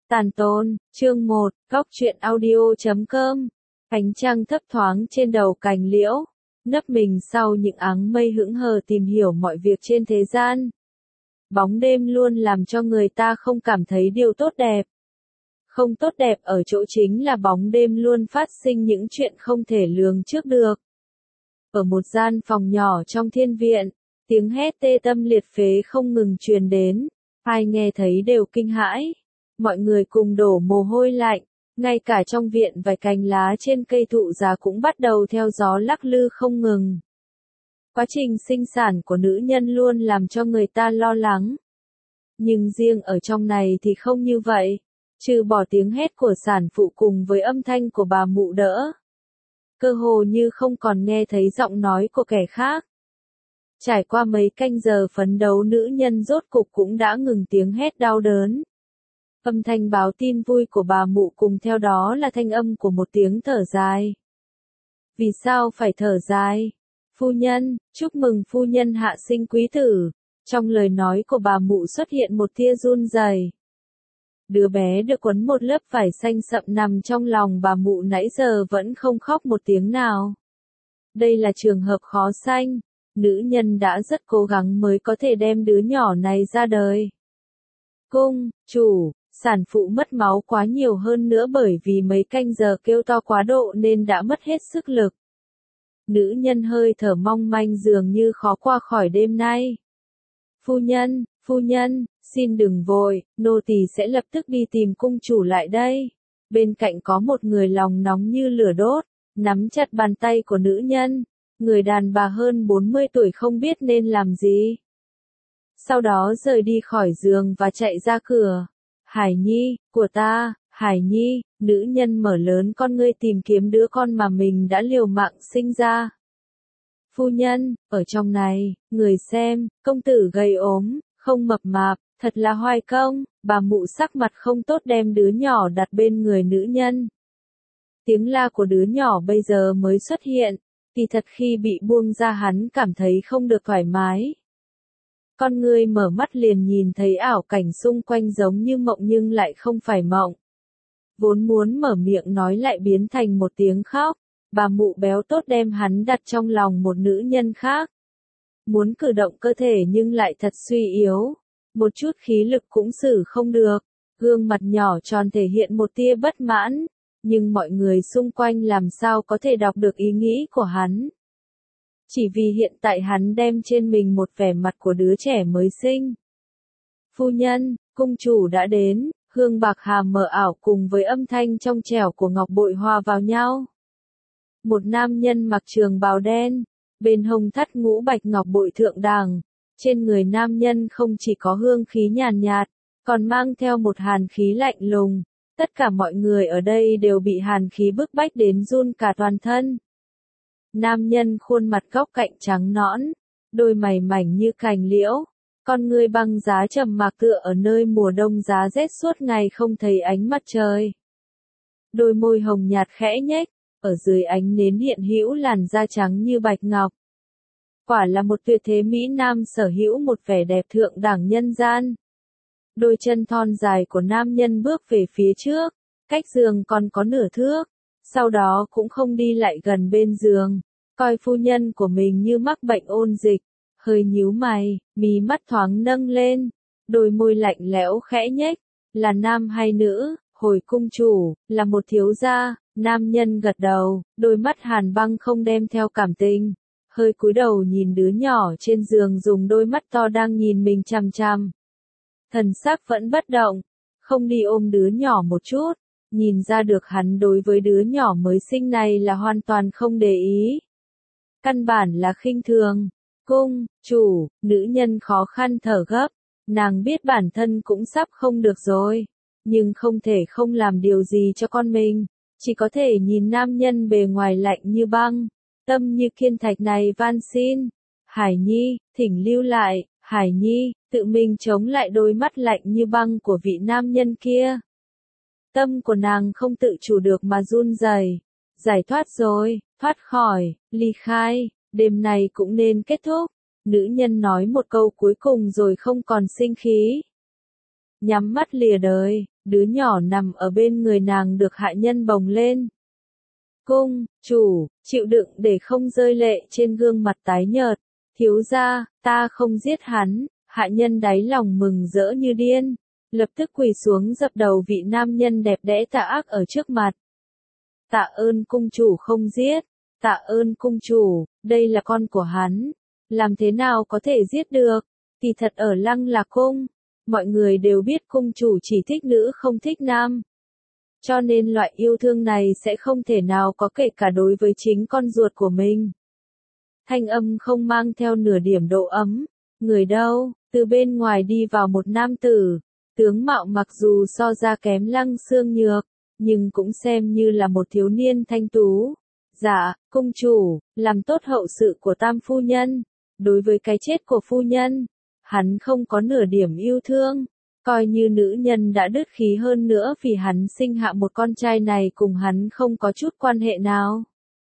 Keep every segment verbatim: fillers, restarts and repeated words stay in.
Tàn tôn, chương một, góc truyện audio chấm com. Ánh trăng thấp thoáng trên đầu cành liễu, nấp mình sau những áng mây hững hờ tìm hiểu mọi việc trên thế gian. Bóng đêm luôn làm cho người ta không cảm thấy điều tốt đẹp. Không tốt đẹp ở chỗ chính là bóng đêm luôn phát sinh những chuyện không thể lường trước được. Ở một gian phòng nhỏ trong thiên viện, tiếng hét tê tâm liệt phế không ngừng truyền đến, ai nghe thấy đều kinh hãi. Mọi người cùng đổ mồ hôi lạnh, ngay cả trong viện vài cành lá trên cây thụ già cũng bắt đầu theo gió lắc lư không ngừng. Quá trình sinh sản của nữ nhân luôn làm cho người ta lo lắng. Nhưng riêng ở trong này thì không như vậy, trừ bỏ tiếng hét của sản phụ cùng với âm thanh của bà mụ đỡ. Cơ hồ như không còn nghe thấy giọng nói của kẻ khác. Trải qua mấy canh giờ phấn đấu, nữ nhân rốt cục cũng đã ngừng tiếng hét đau đớn. Âm thanh báo tin vui của bà mụ cùng theo đó là thanh âm của một tiếng thở dài. Vì sao phải thở dài? Phu nhân, chúc mừng phu nhân hạ sinh quý tử. Trong lời nói của bà mụ xuất hiện một tia run rẩy. Đứa bé được quấn một lớp vải xanh sậm nằm trong lòng bà mụ nãy giờ vẫn không khóc một tiếng nào. Đây là trường hợp khó sanh. Nữ nhân đã rất cố gắng mới có thể đem đứa nhỏ này ra đời. Cung, chủ, sản phụ mất máu quá nhiều hơn nữa bởi vì mấy canh giờ kêu to quá độ nên đã mất hết sức lực. Nữ nhân hơi thở mong manh dường như khó qua khỏi đêm nay. Phu nhân, phu nhân, xin đừng vội, nô tỳ sẽ lập tức đi tìm cung chủ lại đây. Bên cạnh có một người lòng nóng như lửa đốt, nắm chặt bàn tay của nữ nhân. Người đàn bà hơn bốn mươi tuổi không biết nên làm gì. Sau đó rời đi khỏi giường và chạy ra cửa. Hải Nhi, của ta, Hải Nhi, nữ nhân mở lớn con ngươi tìm kiếm đứa con mà mình đã liều mạng sinh ra. Phu nhân, ở trong này, người xem, công tử gầy ốm, không mập mạp, thật là hoài công, bà mụ sắc mặt không tốt đem đứa nhỏ đặt bên người nữ nhân. Tiếng la của đứa nhỏ bây giờ mới xuất hiện, thì thật khi bị buông ra hắn cảm thấy không được thoải mái. Con người mở mắt liền nhìn thấy ảo cảnh xung quanh giống như mộng nhưng lại không phải mộng. Vốn muốn mở miệng nói lại biến thành một tiếng khóc, bà mụ béo tốt đem hắn đặt trong lòng một nữ nhân khác. Muốn cử động cơ thể nhưng lại thật suy yếu, một chút khí lực cũng xử không được, gương mặt nhỏ tròn thể hiện một tia bất mãn, nhưng mọi người xung quanh làm sao có thể đọc được ý nghĩ của hắn. Chỉ vì hiện tại hắn đem trên mình một vẻ mặt của đứa trẻ mới sinh. Phu nhân, cung chủ đã đến, hương bạc hà mờ ảo cùng với âm thanh trong trẻo của ngọc bội hòa vào nhau. Một nam nhân mặc trường bào đen, bên hông thắt ngũ bạch ngọc bội thượng đẳng, trên người nam nhân không chỉ có hương khí nhàn nhạt, còn mang theo một hàn khí lạnh lùng. Tất cả mọi người ở đây đều bị hàn khí bức bách đến run cả toàn thân. Nam nhân khuôn mặt góc cạnh trắng nõn, đôi mày mảnh như cành liễu, con người băng giá trầm mặc tựa ở nơi mùa đông giá rét suốt ngày không thấy ánh mặt trời. Đôi môi hồng nhạt khẽ nhếch, ở dưới ánh nến hiện hữu làn da trắng như bạch ngọc. Quả là một tuyệt thế mỹ nam sở hữu một vẻ đẹp thượng đẳng nhân gian. Đôi chân thon dài của nam nhân bước về phía trước, cách giường còn có nửa thước, sau đó cũng không đi lại gần bên giường, coi phu nhân của mình như mắc bệnh ôn dịch, hơi nhíu mày, mí mắt thoáng nâng lên, đôi môi lạnh lẽo khẽ nhếch, là nam hay nữ, hồi cung chủ, là một thiếu gia, nam nhân gật đầu, đôi mắt hàn băng không đem theo cảm tình, hơi cúi đầu nhìn đứa nhỏ trên giường dùng đôi mắt to đang nhìn mình chằm chằm. Thần sắc vẫn bất động, không đi ôm đứa nhỏ một chút, nhìn ra được hắn đối với đứa nhỏ mới sinh này là hoàn toàn không để ý. Căn bản là khinh thường. Cung, chủ, nữ nhân khó khăn thở gấp, nàng biết bản thân cũng sắp không được rồi, nhưng không thể không làm điều gì cho con mình, chỉ có thể nhìn nam nhân bề ngoài lạnh như băng, tâm như kiên thạch này van xin. Hải Nhi, thỉnh lưu lại, Hải Nhi, tự mình chống lại đôi mắt lạnh như băng của vị nam nhân kia. Tâm của nàng không tự chủ được mà run rẩy. Giải thoát rồi, thoát khỏi, ly khai, đêm này cũng nên kết thúc. Nữ nhân nói một câu cuối cùng rồi không còn sinh khí. Nhắm mắt lìa đời, đứa nhỏ nằm ở bên người nàng được hạ nhân bồng lên. Cung chủ, chịu đựng để không rơi lệ trên gương mặt tái nhợt. Thiếu gia, ta không giết hắn, hạ nhân đáy lòng mừng rỡ như điên, lập tức quỳ xuống dập đầu vị nam nhân đẹp đẽ tà ác ở trước mặt. Tạ ơn cung chủ không giết, tạ ơn cung chủ, đây là con của hắn, làm thế nào có thể giết được, kỳ thật ở Lăng Lạc cung, mọi người đều biết cung chủ chỉ thích nữ không thích nam. Cho nên loại yêu thương này sẽ không thể nào có kể cả đối với chính con ruột của mình. Thanh âm không mang theo nửa điểm độ ấm, người đâu, từ bên ngoài đi vào một nam tử, tướng mạo mặc dù so ra kém Lăng Xương Nhược, nhưng cũng xem như là một thiếu niên thanh tú. Dạ, cung chủ, làm tốt hậu sự của tam phu nhân, đối với cái chết của phu nhân, hắn không có nửa điểm yêu thương, coi như nữ nhân đã đứt khí hơn nữa vì hắn sinh hạ một con trai này cùng hắn không có chút quan hệ nào.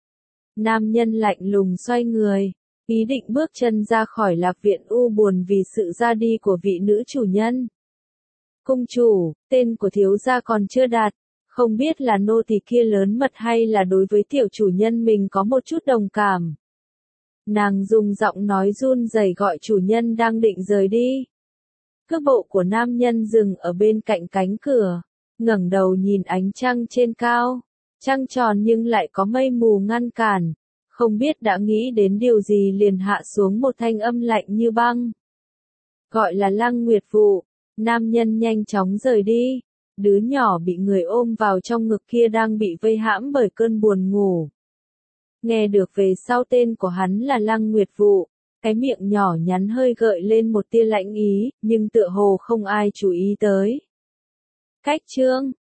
Nam nhân lạnh lùng xoay người, ý định bước chân ra khỏi Lạc viện u buồn vì sự ra đi của vị nữ chủ nhân. Cung chủ, tên của thiếu gia còn chưa đạt, không biết là nô tỳ kia lớn mật hay là đối với tiểu chủ nhân mình có một chút đồng cảm. Nàng dùng giọng nói run rẩy gọi chủ nhân đang định rời đi. Cước bộ của nam nhân dừng ở bên cạnh cánh cửa, ngẩng đầu nhìn ánh trăng trên cao, trăng tròn nhưng lại có mây mù ngăn cản, không biết đã nghĩ đến điều gì liền hạ xuống một thanh âm lạnh như băng. Gọi là Lăng Nguyệt Vụ, nam nhân nhanh chóng rời đi, đứa nhỏ bị người ôm vào trong ngực kia đang bị vây hãm bởi cơn buồn ngủ. Nghe được về sau tên của hắn là Lăng Nguyệt Vụ, cái miệng nhỏ nhắn hơi gợi lên một tia lạnh ý, nhưng tựa hồ không ai chú ý tới. Cách chương